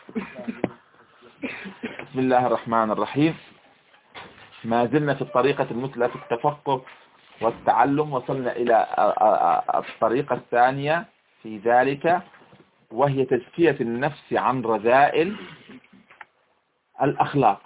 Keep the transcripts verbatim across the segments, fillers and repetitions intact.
بسم الله الرحمن الرحيم. ما زلنا في الطريقة المثلى في التفقه والتعلم. وصلنا إلى الطريقة الثانية في ذلك، وهي تزكية النفس عن رذائل الأخلاق.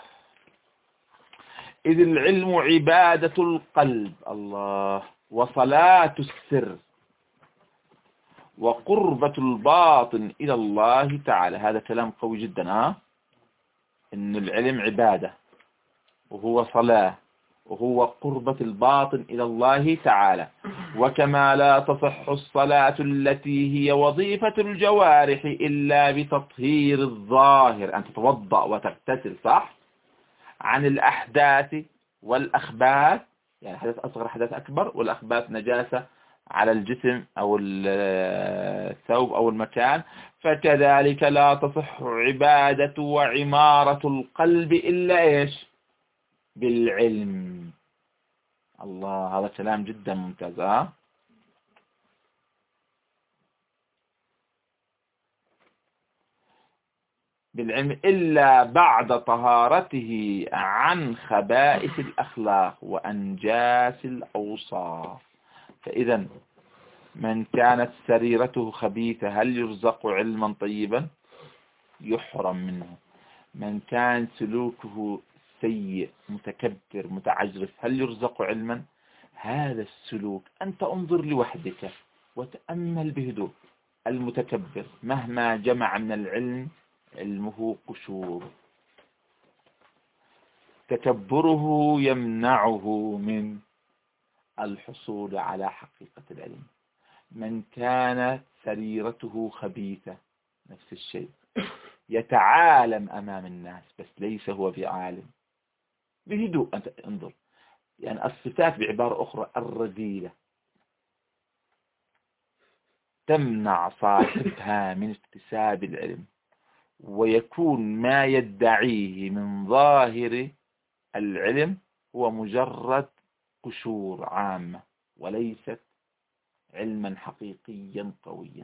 إذ العلم عبادة القلب، الله، وصلاة السر، وقربة الباطن إلى الله تعالى. هذا كلام قوي جدا. ها إن العلم عبادة، وهو صلاة، وهو قربة الباطن إلى الله تعالى. وكما لا تصح الصلاة التي هي وظيفة الجوارح إلا بتطهير الظاهر، أن تتوضأ وتغتسل صح عن الأحداث والأخباث، يعني حدث أصغر حدث أكبر، والأخباث نجاسة على الجسم أو الثوب أو المكان. فكذلك لا تصح عبادة وعمارة القلب إلا إيش؟ بالعلم. الله، هذا كلام جدا ممتاز. ها بالعلم إلا بعد طهارته عن خبائث الأخلاق وأنجاس الأوصاف. فإذا من كانت سريرته خبيثة هل يرزق علما طيبا؟ يحرم منه. من كان سلوكه سيء متكبر متعجرف هل يرزق علما؟ هذا السلوك أنت انظر لوحدك وتأمل بهدوء. المتكبر مهما جمع من العلم علمه قشور، تكبره يمنعه من الحصول على حقيقة العلم. من كانت سريرته خبيثة نفس الشيء، يتعالم أمام الناس بس ليس هو بعالم. بهدوء أنت انظر، يعني الصفات بعبارة أخرى الرذيلة تمنع صاحبها من اكتساب العلم، ويكون ما يدعيه من ظاهر العلم هو مجرد قشور عامة وليست علما حقيقيا قويا.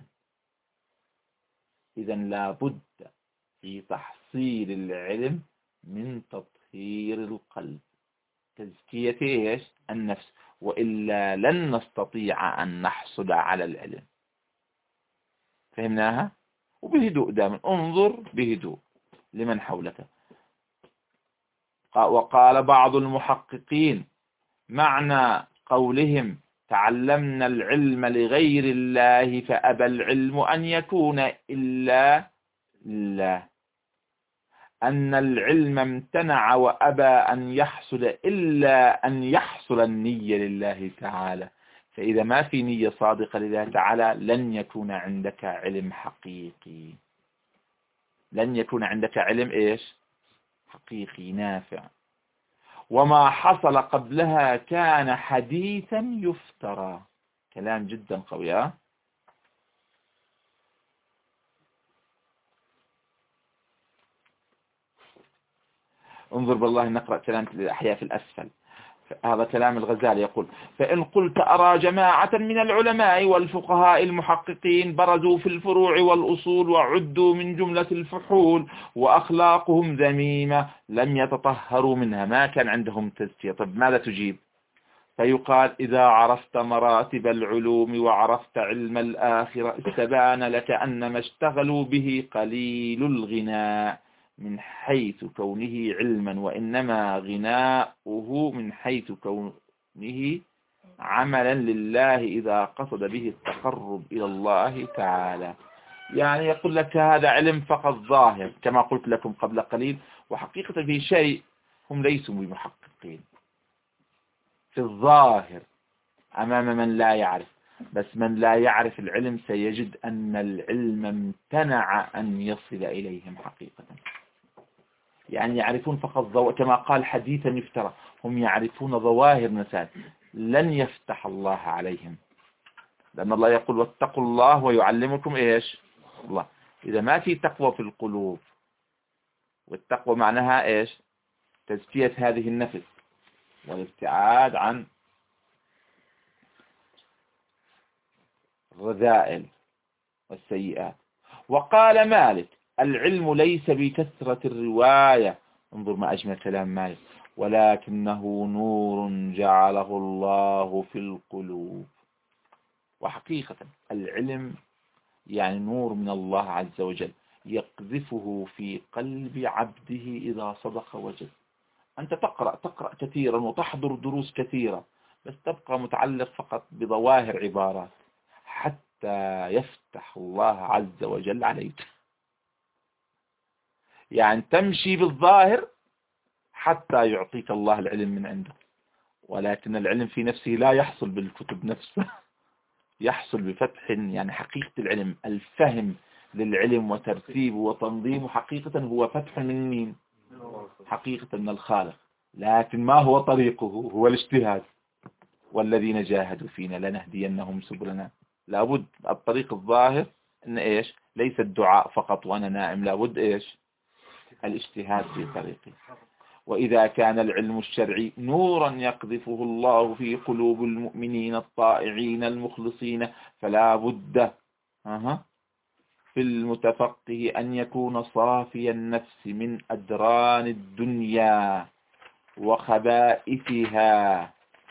إذا لابد في تحصيل العلم من تطهير القلب، تزكية إيش؟ النفس، وإلا لن نستطيع أن نحصل على العلم. فهمناها؟ وبهدوء دائما انظر بهدوء لمن حولك. وقال بعض المحققين معنى قولهم تعلمنا العلم لغير الله فأبى العلم أن يكون إلا لله، أن العلم امتنع وأبى أن يحصل إلا أن يحصل النية لله تعالى. فإذا ما في نية صادقة لله تعالى لن يكون عندك علم حقيقي، لن يكون عندك علم إيش؟ حقيقي نافع. وما حصل قبلها كان حديثا يفترى. كلام جدا قوي. انظر بالله نقرأ كلام الأحياء في الأسفل. هذا كلام الغزالي يقول: فإن قلت أرى جماعة من العلماء والفقهاء المحققين برزوا في الفروع والأصول وعدوا من جملة الفحول وأخلاقهم ذميمة لم يتطهروا منها، ما كان عندهم تزكية. طب ماذا تجيب؟ فيقال: إذا عرفت مراتب العلوم وعرفت علم الآخرة استبان لك أن ما اشتغلوا به قليل الغناء من حيث كونه علما، وإنما غناؤه من حيث كونه عملا لله إذا قصد به التقرب إلى الله تعالى. يعني يقول لك هذا علم فقط ظاهر كما قلت لكم قبل قليل، وحقيقة في شيء هم ليسوا بمحققين في الظاهر أمام من لا يعرف. بس من لا يعرف العلم سيجد أن العلم امتنع أن يصل إليهم حقيقة. يعني يعرفون فقط ظواهر، كما قال حديثا يفترى، هم يعرفون ظواهر مسائل لن يفتح الله عليهم، لأن الله يقول: واتقوا الله ويعلمكم إيش؟ الله. إذا ما في تقوى في القلوب، والتقوى معناها إيش؟ تزكية هذه النفس والابتعاد عن الرذائل والسيئات. وقال مالك: العلم ليس بكثرة الرواية، انظر ما أجمل كلام مالك، ولكنه نور جعله الله في القلوب. وحقيقة العلم يعني نور من الله عز وجل يقذفه في قلب عبده إذا صدق وجد. أنت تقرأ تقرأ كثيرا وتحضر دروس كثيرة، بس تبقى متعلق فقط بظواهر عبارات حتى يفتح الله عز وجل عليك. يعني تمشي بالظاهر حتى يعطيك الله العلم من عنده، ولكن العلم في نفسه لا يحصل بالكتب نفسها، يحصل بفتح. يعني حقيقة العلم الفهم للعلم وترتيبه وتنظيمه حقيقة هو فتح من مين؟ حقيقة من الخالق. لكن ما هو طريقه؟ هو الاجتهاد. والذين جاهدوا فينا لنهدينهم سبلنا. لابد الطريق الظاهر ان ايش؟ ليس الدعاء فقط وانا نائم، لابد ايش؟ الاجتهاد في طريقه. وإذا كان العلم الشرعي نورا يقذفه الله في قلوب المؤمنين الطائعين المخلصين، فلا بد في المتفقه أن يكون صافي النفس من أدران الدنيا وخبائثها،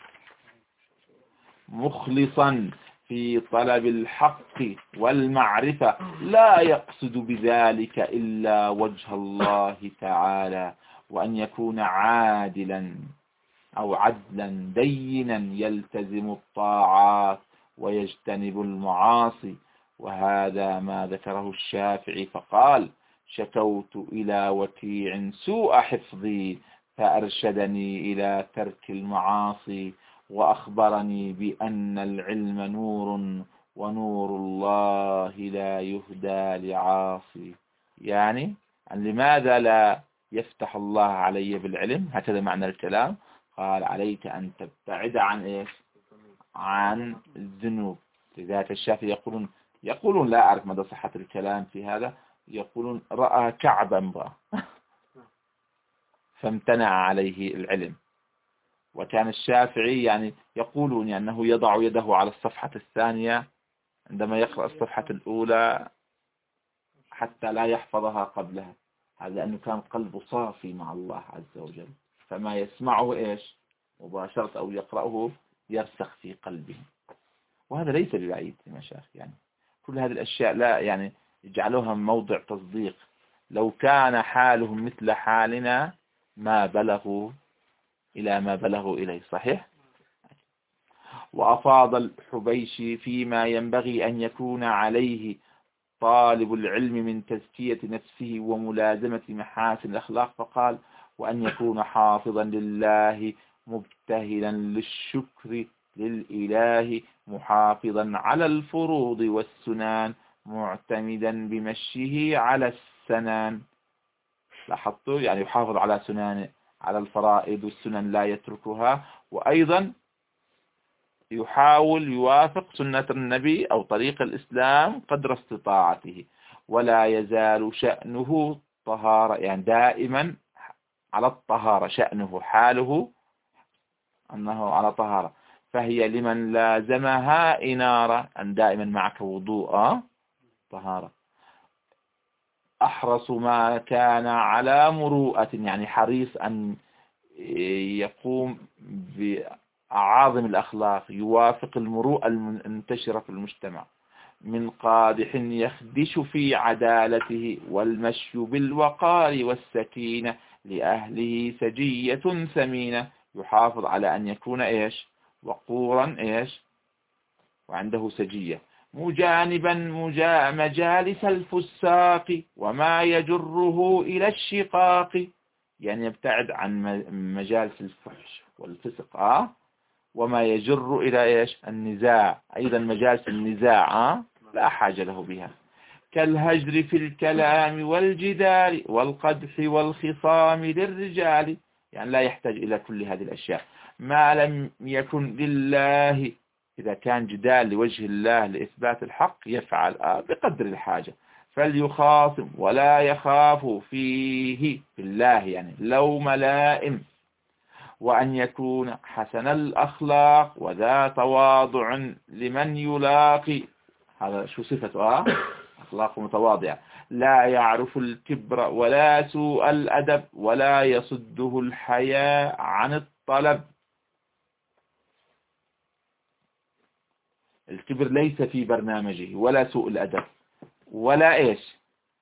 مخلصا في طلب الحق والمعرفة، لا يقصد بذلك إلا وجه الله تعالى، وأن يكون عادلا أو عدلا دينا يلتزم الطاعات ويجتنب المعاصي. وهذا ما ذكره الشافعي فقال: شكوت إلى وكيع سوء حفظي فأرشدني إلى ترك المعاصي، وأخبرني بأن العلم نور ونور الله لا يهدى لعاصي. يعني لماذا لا يفتح الله علي بالعلم؟ هكذا معنى الكلام. قال: عليك أن تبتعد عن إيش؟ عن الذنوب. لذلك الشافعي يقولون يقولون لا أعرف مدى صحة الكلام في هذا، يقولون رأى كعبا امرأة فامتنع عليه العلم. وكان الشافعي يعني يقولون يعني أنه يضع يده على الصفحة الثانية عندما يقرأ الصفحة الأولى حتى لا يحفظها قبلها، هذا لأنه كان قلبه صافي مع الله عز وجل، فما يسمعه إيش مباشرة أو يقرأه يرسخ في قلبه. وهذا ليس ببعيد يا مشايخ، يعني كل هذه الأشياء لا يعني يجعلوها موضع تصديق. لو كان حالهم مثل حالنا ما بلغوا إلى ما بلغوا إليه. صحيح. وأفاض الحبيشي فيما ينبغي أن يكون عليه طالب العلم من تزكية نفسه وملازمة محاسن الأخلاق، فقال: وأن يكون حافظا لله مبتهلا للشكر للإله، محافظا على الفروض والسنن، معتمدا بمشيه على السنن. لاحظتوا؟ يعني يحافظ على سنن، على الفرائض والسنن لا يتركها، وأيضا يحاول يوافق سنة النبي أو طريق الإسلام قدر استطاعته، ولا يزال شأنه طهارة، يعني دائما على الطهارة، شأنه حاله أنه على طهارة. فهي لمن لازمها إنارة، أن دائما معك وضوء طهارة. أحرص ما كان على مروءة، يعني حريص أن يقوم بأعاظم الأخلاق، يوافق المروءة المنتشرة في المجتمع. من قادح يخدش في عدالته، والمشي بالوقار والسكينة، لأهله سجية ثمينة، يحافظ على أن يكون إيش وقورا إيش وعنده سجية. مجانبا مجا مجالس الفساق، وما يجره إلى الشقاق، يعني يبتعد عن مجالس الفحش والفسق آه وما يجر إلى إيش النزاع، أيضا مجالس النزاع آه لا حاجة له بها. كالهجر في الكلام والجدال والقدح والخصام للرجال، يعني لا يحتاج إلى كل هذه الأشياء ما لم يكن لله. إذا كان جدال لوجه الله لإثبات الحق يفعل آه بقدر الحاجة. فليخاصم ولا يخاف فيه بالله، يعني لوم لائم. وأن يكون حسن الأخلاق وذا تواضع لمن يلاقي. هذا شو صفته آه أخلاق متواضعة. لا يعرف الكبر ولا سوء الأدب ولا يصده الحياء عن الطلب. الكبر ليس في برنامجه ولا سوء الأدب ولا إيش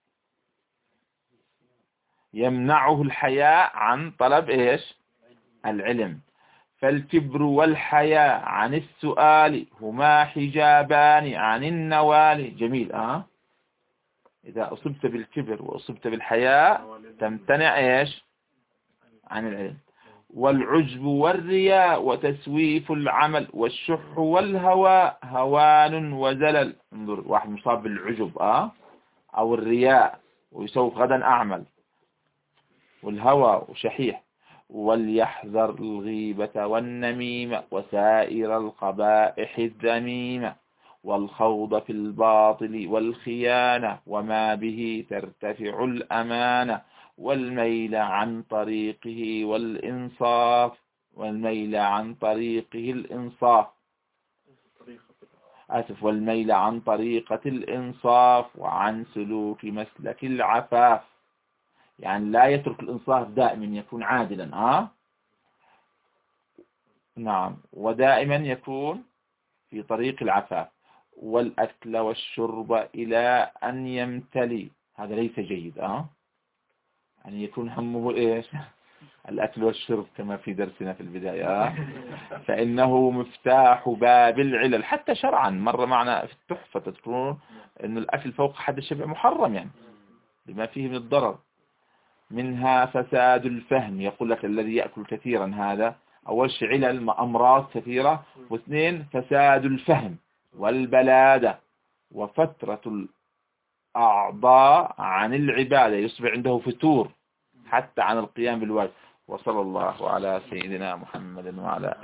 يمنعه الحياء عن طلب إيش العلم. فالكبر والحياء عن السؤال هما حجابان عن النوال. جميل. أه إذا أصبت بالكبر وأصبت بالحياء تمتنع إيش عن العلم. والعجب والرياء وتسويف العمل والشح والهوى هوان وزلل. انظر واحد مصاب بالعجب أه أو الرياء ويسوف غدا أعمل، والهوى وشحيح. وليحذر الغيبة والنميمة وسائر القبائح الذميمة والخوض في الباطل والخيانة وما به ترتفع الأمانة والميل عن طريقه والإنصاف والميل عن طريقه الإنصاف آسف والميل عن طريقة الإنصاف وعن سلوك مسلك العفاف. يعني لا يترك الإنصاف دائما، يكون عادلا آه نعم، ودائما يكون في طريق العفاف. والأكل والشرب إلى أن يمتلي، هذا ليس جيد آه يعني يكون همه إيش الأكل والشرب كما في درسنا في البداية آه فإنه مفتاح باب العلل. حتى شرعا مر معنا في التحفة تذكرون أن الأكل فوق حد الشبع محرم يعني لما فيه من الضرر. منها فساد الفهم، يقول لك الذي يأكل كثيرا هذا أول شيء علل أمراض كثيرة، واثنين فساد الفهم والبلادة وفترة الأعضاء عن العبادة، يصبح عنده فتور حتى عن القيام بالواجب. وصلى الله على سيدنا محمد وعلى